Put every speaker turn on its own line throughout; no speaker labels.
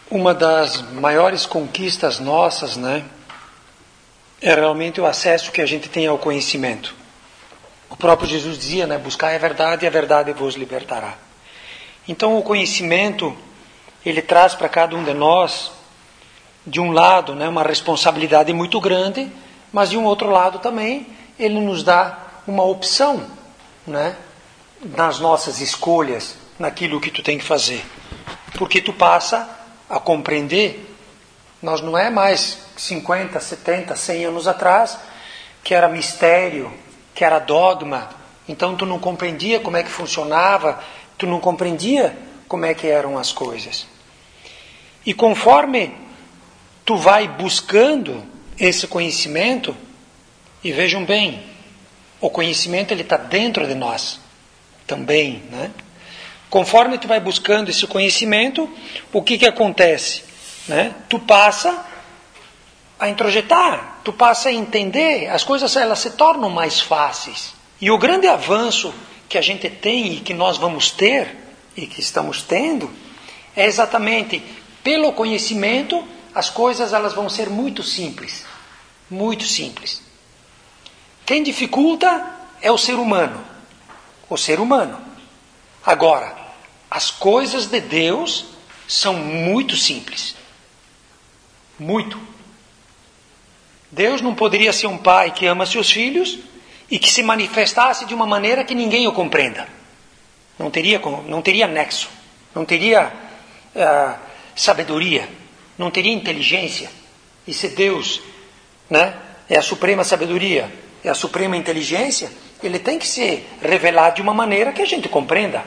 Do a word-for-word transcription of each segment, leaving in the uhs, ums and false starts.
Uma das maiores conquistas nossas, né, é realmente o acesso que a gente tem ao conhecimento. O próprio Jesus dizia, né, buscai a verdade e a verdade vos libertará. Então o conhecimento, ele traz para cada um de nós, de um lado, né, uma responsabilidade muito grande, mas de um outro lado também, ele nos dá uma opção, né, nas nossas escolhas, naquilo que tu tem que fazer. Porque tu passa a compreender, nós não é mais cinquenta, setenta, cem anos atrás, que era mistério, que era dogma, então tu não compreendia como é que funcionava, tu não compreendia como é que eram as coisas. E conforme tu vai buscando esse conhecimento, e vejam bem, o conhecimento ele está dentro de nós também, né? Conforme tu vai buscando esse conhecimento, o que que acontece? Né? Tu passa a introjetar, tu passa a entender, as coisas elas se tornam mais fáceis. E o grande avanço que a gente tem e que nós vamos ter, e que estamos tendo, é exatamente pelo conhecimento, as coisas elas vão ser muito simples. Muito simples. Quem dificulta é o ser humano. O ser humano. Agora, as coisas de Deus são muito simples. Muito. Deus não poderia ser um pai que ama seus filhos e que se manifestasse de uma maneira que ninguém o compreenda. Não teria, não teria nexo. Não teria uh, sabedoria. Não teria inteligência. E se Deus, né, é a suprema sabedoria, é a suprema inteligência, ele tem que se revelar de uma maneira que a gente compreenda.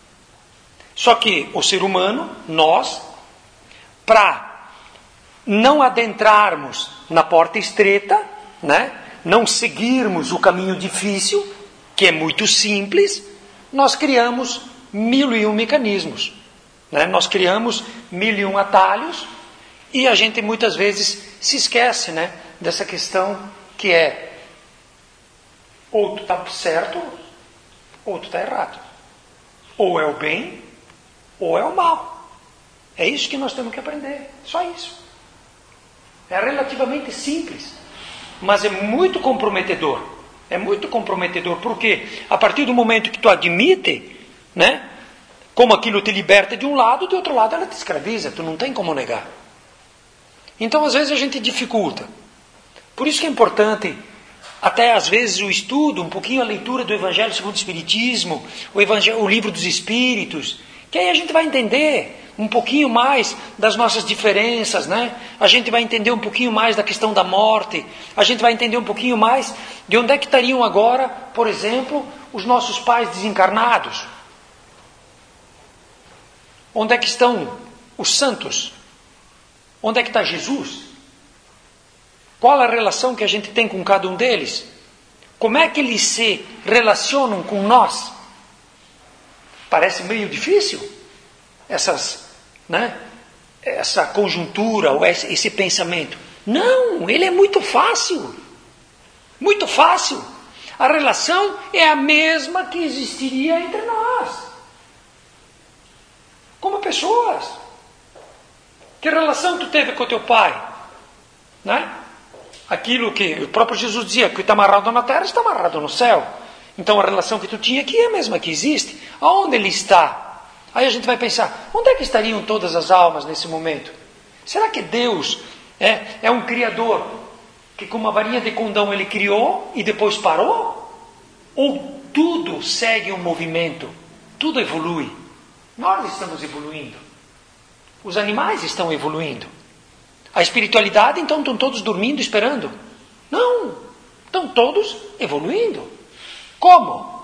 Só que o ser humano, nós, para não adentrarmos na porta estreita, né, não seguirmos o caminho difícil, que é muito simples, nós criamos mil e um mecanismos. Né? Nós criamos mil e um atalhos e a gente muitas vezes se esquece, né, dessa questão que é ou tu está certo ou tu está errado. Ou é o bem ou é o mal. É isso que nós temos que aprender. Só isso. É relativamente simples. Mas é muito comprometedor. É muito comprometedor. Porque a partir do momento que tu admite, né, como aquilo te liberta de um lado, de outro lado ela te escraviza. Tu não tem como negar. Então às vezes a gente dificulta. Por isso que é importante, até às vezes o estudo, um pouquinho a leitura do Evangelho segundo o Espiritismo, o, Evangelho, o Livro dos Espíritos, que aí a gente vai entender um pouquinho mais das nossas diferenças, né? A gente vai entender um pouquinho mais da questão da morte, a gente vai entender um pouquinho mais de onde é que estariam agora, por exemplo, os nossos pais desencarnados. Onde é que estão os santos? Onde é que está Jesus? Qual a relação que a gente tem com cada um deles? Como é que eles se relacionam com nós? Parece meio difícil essas, né, essa conjuntura, ou esse, esse pensamento. Não, ele é muito fácil. Muito fácil. A relação é a mesma que existiria entre nós. Como pessoas. Que relação tu teve com teu pai? Né? Aquilo que o próprio Jesus dizia, que está amarrado na terra está amarrado no céu. Então a relação que tu tinha aqui é a mesma que existe. Aonde ele está? Aí a gente vai pensar, onde é que estariam todas as almas nesse momento? Será que Deus é, é um criador que com uma varinha de condão ele criou e depois parou? Ou tudo segue um movimento? Tudo evolui? Nós estamos evoluindo. Os animais estão evoluindo. A espiritualidade, então, estão todos dormindo, esperando? Não, estão todos evoluindo. Como?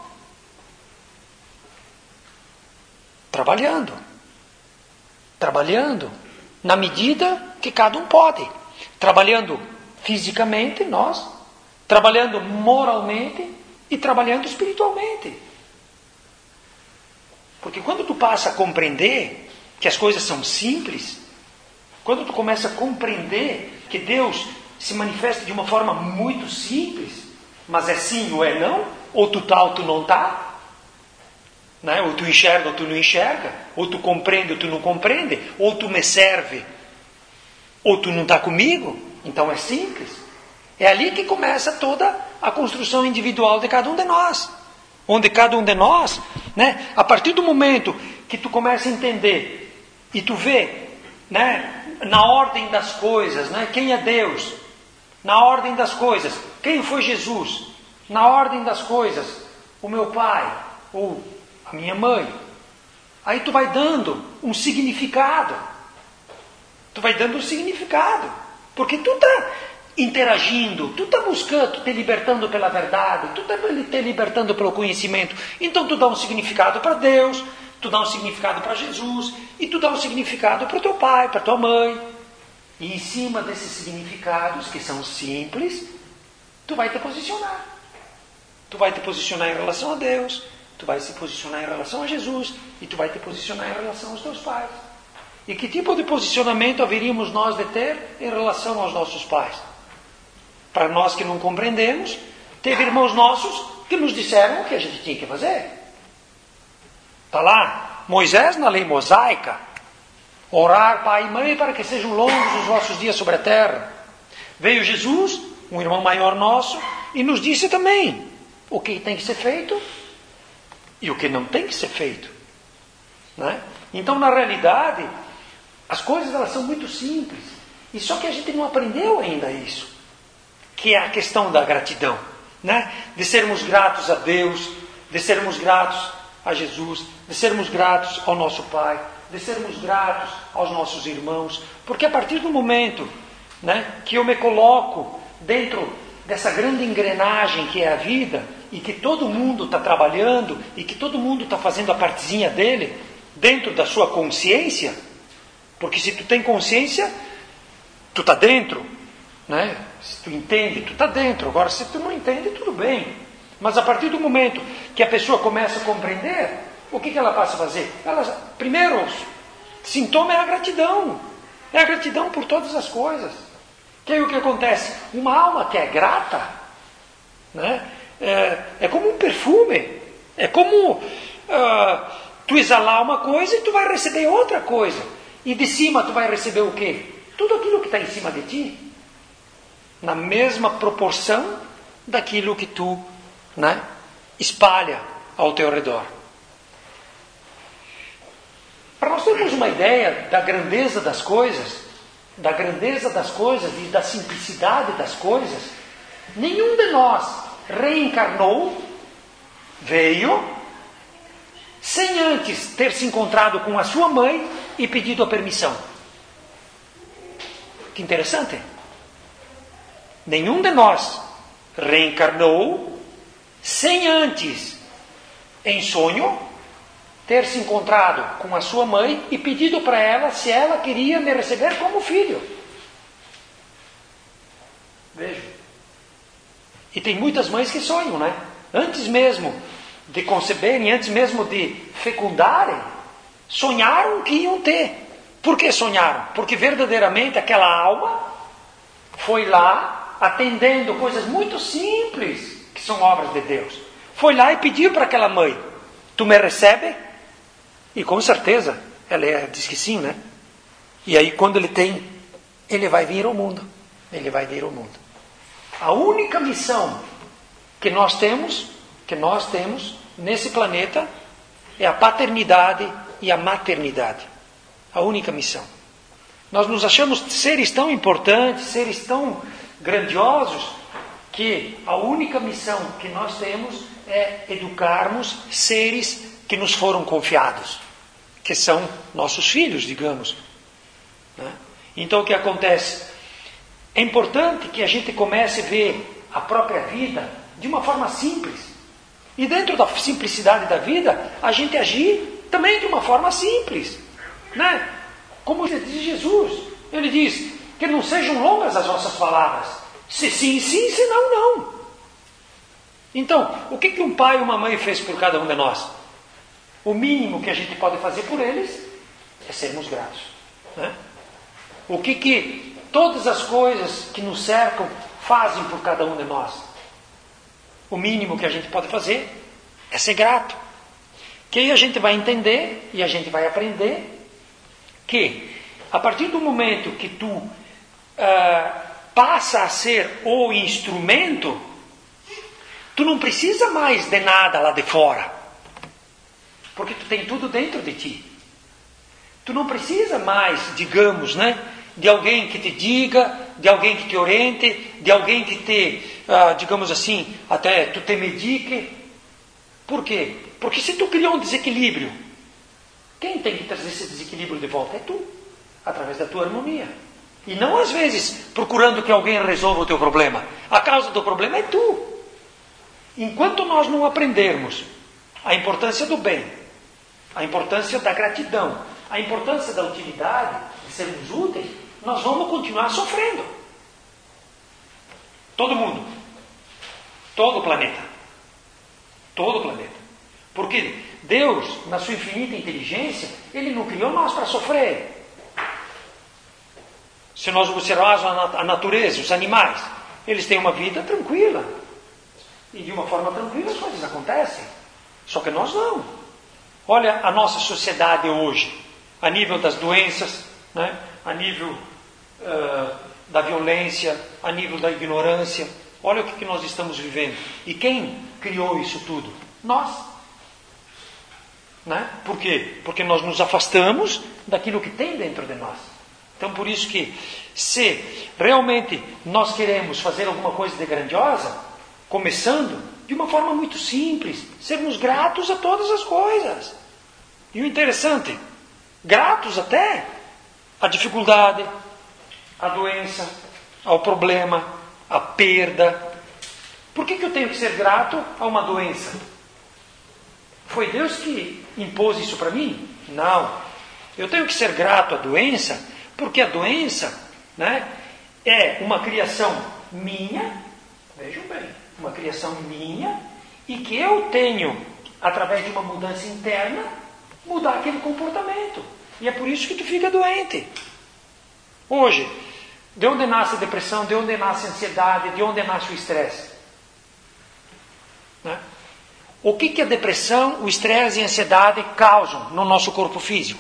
Trabalhando. Trabalhando na medida que cada um pode. Trabalhando fisicamente, nós. Trabalhando moralmente e trabalhando espiritualmente. Porque quando tu passa a compreender que as coisas são simples, quando tu começa a compreender que Deus se manifesta de uma forma muito simples, mas é sim ou é não, ou tu tá ou tu não tá, Né? Ou tu enxerga ou tu não enxerga, ou tu compreende ou tu não compreende, ou tu me serve ou tu não está comigo. Então é simples. É ali que começa toda a construção individual de cada um de nós. Onde cada um de nós, né, a partir do momento que tu começa a entender e tu vê, né, na ordem das coisas, né, quem é Deus, na ordem das coisas, quem foi Jesus, na ordem das coisas, o meu pai ou a minha mãe, aí tu vai dando um significado, tu vai dando um significado, porque tu está interagindo, tu está buscando, te libertando pela verdade, tu está te libertando pelo conhecimento, então tu dá um significado para Deus, tu dá um significado para Jesus, e tu dá um significado para o teu pai, para tua mãe, e em cima desses significados, que são simples, tu vai te posicionar, tu vai te posicionar em relação a Deus, tu vai se posicionar em relação a Jesus, e tu vai te posicionar em relação aos teus pais. E que tipo de posicionamento haveríamos nós de ter em relação aos nossos pais? Para nós que não compreendemos, teve irmãos nossos que nos disseram o que a gente tinha que fazer. Está lá, Moisés na lei mosaica, orar pai e mãe para que sejam longos os vossos dias sobre a terra. Veio Jesus, um irmão maior nosso, e nos disse também o que tem que ser feito e o que não tem que ser feito. Né? Então, na realidade, as coisas elas são muito simples. E só que a gente não aprendeu ainda isso. Que é a questão da gratidão. Né? De sermos gratos a Deus, de sermos gratos a Jesus, de sermos gratos ao nosso Pai, de sermos gratos aos nossos irmãos. Porque a partir do momento, né, que eu me coloco dentro dessa grande engrenagem que é a vida, e que todo mundo está trabalhando, e que todo mundo está fazendo a partezinha dele, dentro da sua consciência, porque se tu tem consciência, tu está dentro, né? Se tu entende, tu está dentro. Agora, se tu não entende, tudo bem. Mas a partir do momento que a pessoa começa a compreender, o que, que ela passa a fazer? Ela, primeiro, o sintoma é a gratidão. É a gratidão por todas as coisas. Que aí o que acontece? Uma alma que é grata, né? é, é como um perfume. É como uh, tu exalar uma coisa e tu vai receber outra coisa. E de cima tu vai receber o quê? Tudo aquilo que está em cima de ti. Na mesma proporção daquilo que tu, né, espalha ao teu redor. Para nós termos uma ideia da grandeza das coisas, da grandeza das coisas e da simplicidade das coisas, nenhum de nós reencarnou, veio, sem antes ter se encontrado com a sua mãe e pedido a permissão. Que interessante. Nenhum de nós reencarnou sem antes, em sonho, ter se encontrado com a sua mãe e pedido para ela se ela queria me receber como filho. Veja. E tem muitas mães que sonham, né? Antes mesmo de conceberem, antes mesmo de fecundarem, sonharam que iam ter. Por que sonharam? Porque verdadeiramente aquela alma foi lá atendendo coisas muito simples, que são obras de Deus. Foi lá e pediu para aquela mãe: tu me recebe? E com certeza ela diz que sim, né? E aí quando ele tem, ele vai vir ao mundo. Ele vai vir ao mundo. A única missão que nós temos, que nós temos nesse planeta, é a paternidade e a maternidade. A única missão. Nós nos achamos seres tão importantes, seres tão grandiosos, que a única missão que nós temos é educarmos seres que nos foram confiados, que são nossos filhos, digamos. Né? Então o que acontece? É importante que a gente comece a ver a própria vida de uma forma simples. E dentro da simplicidade da vida, a gente agir também de uma forma simples. Né? Como diz Jesus, ele diz que não sejam longas as vossas palavras. Se sim, sim, se não, não. Então, o que, que um pai e uma mãe fez por cada um de nós? O mínimo que a gente pode fazer por eles é sermos gratos. Né? O que, que todas as coisas que nos cercam fazem por cada um de nós? O mínimo que a gente pode fazer é ser grato. Que aí a gente vai entender e a gente vai aprender que a partir do momento que tu uh, passa a ser o instrumento, tu não precisa mais de nada lá de fora, porque tu tem tudo dentro de ti. Tu não precisa mais, digamos, né, de alguém que te diga, de alguém que te oriente, de alguém que te, uh, digamos assim, até tu te medique. Por quê? Porque se tu criou um desequilíbrio, quem tem que trazer esse desequilíbrio de volta? É tu, através da tua harmonia. E não às vezes procurando que alguém resolva o teu problema. A causa do problema é tu. Enquanto nós não aprendermos a importância do bem, a importância da gratidão, a importância da utilidade, de sermos úteis, nós vamos continuar sofrendo. Todo mundo. Todo o planeta. Todo o planeta. Porque Deus, na sua infinita inteligência, Ele não criou nós para sofrer. Se nós observarmos a natureza, os animais, eles têm uma vida tranquila. E de uma forma tranquila as coisas acontecem. Só que nós não. Olha a nossa sociedade hoje, a nível das doenças, né? A nível uh, da violência, a nível da ignorância. Olha o que, que nós estamos vivendo. E quem criou isso tudo? Nós. Né? Por quê? Porque nós nos afastamos daquilo que tem dentro de nós. Então por isso que, se realmente nós queremos fazer alguma coisa de grandiosa, começando de uma forma muito simples, sermos gratos a todas as coisas. E o interessante, gratos até à dificuldade, à doença, ao problema, à perda. Por que que eu tenho que ser grato a uma doença? Foi Deus que impôs isso para mim? Não. Eu tenho que ser grato à doença, porque a doença, né, é uma criação minha, vejam bem, uma criação minha, e que eu tenho, através de uma mudança interna, mudar aquele comportamento. E é por isso que tu fica doente. Hoje, de onde nasce a depressão, de onde nasce a ansiedade, de onde nasce o estresse? Né? O que que a depressão, o estresse e a ansiedade causam no nosso corpo físico?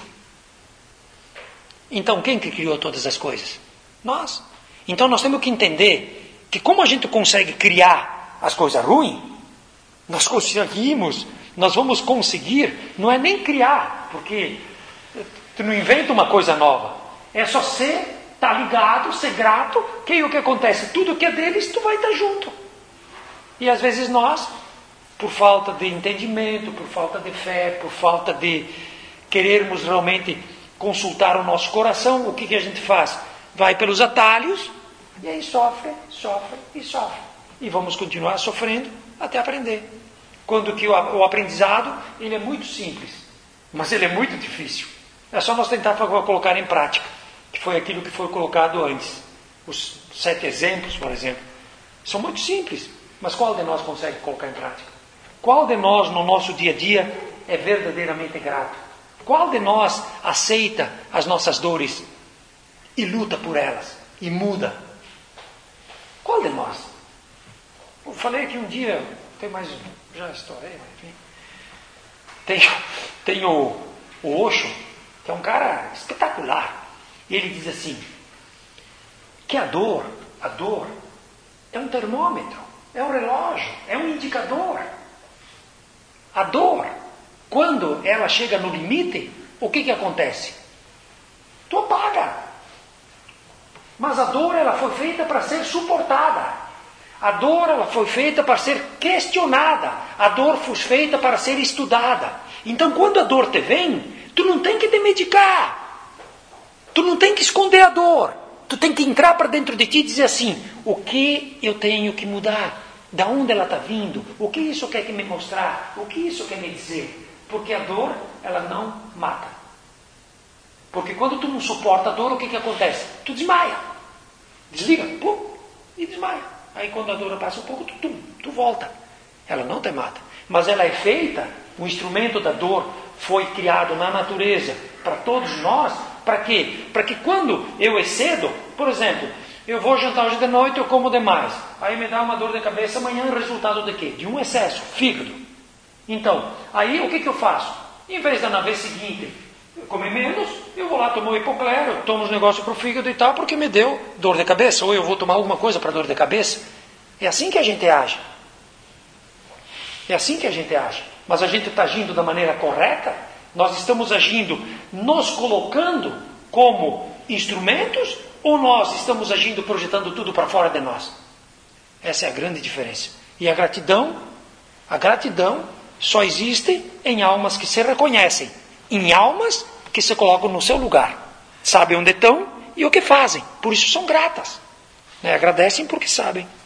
Então, quem que criou todas as coisas? Nós. Então, nós temos que entender que como a gente consegue criar as coisas ruins, nós conseguimos, nós vamos conseguir, não é nem criar, porque tu não inventa uma coisa nova. É só ser, estar ligado, ser grato, que aí o que acontece? Tudo que é deles, tu vai estar junto. E às vezes nós, por falta de entendimento, por falta de fé, por falta de querermos realmente consultar o nosso coração, o que, que a gente faz? Vai pelos atalhos, e aí sofre, sofre e sofre. E vamos continuar sofrendo até aprender. Quando que o, o aprendizado, ele é muito simples, mas ele é muito difícil. É só nós tentar colocar em prática, que foi aquilo que foi colocado antes. Os sete exemplos, por exemplo, são muito simples, mas qual de nós consegue colocar em prática? Qual de nós, no nosso dia a dia, é verdadeiramente grato? Qual de nós aceita as nossas dores e luta por elas e muda? Qual de nós? Eu falei que um dia, tem mais, já estourei, enfim. Tem, tem o, o Osho, que é um cara espetacular. E ele diz assim, que a dor, a dor é um termômetro, é um relógio, é um indicador. A dor, quando ela chega no limite, o que que acontece? Tu apaga. Mas a dor, ela foi feita para ser suportada. A dor, ela foi feita para ser questionada. A dor foi feita para ser estudada. Então, quando a dor te vem, tu não tem que te medicar. Tu não tem que esconder a dor. Tu tem que entrar para dentro de ti e dizer assim, o que eu tenho que mudar? Da onde ela está vindo? O que isso quer me mostrar? O que isso quer me dizer? Porque a dor, ela não mata. Porque quando tu não suporta a dor, o que que acontece? Tu desmaia. Desliga, pum, e desmaia. Aí quando a dor passa um pouco, tu, tu, tu volta. Ela não te mata. Mas ela é feita, o instrumento da dor foi criado na natureza para todos nós. Para quê? Para que quando eu excedo, por exemplo, eu vou jantar hoje de noite, eu como demais. Aí me dá uma dor de cabeça, amanhã é resultado de quê? De um excesso, fígado. Então, aí o que que eu faço? Em vez da na vez seguinte comer menos, eu vou lá tomar um hipoclero, tomo uns negócios para o fígado e tal, porque me deu dor de cabeça, ou eu vou tomar alguma coisa para dor de cabeça. É assim que a gente age. É assim que a gente age. Mas a gente está agindo da maneira correta? Nós estamos agindo nos colocando como instrumentos, ou nós estamos agindo projetando tudo para fora de nós? Essa é a grande diferença. E a gratidão, a gratidão só existe em almas que se reconhecem, em almas que se colocam no seu lugar, sabem onde estão e o que fazem, por isso são gratas, né? Agradecem porque sabem.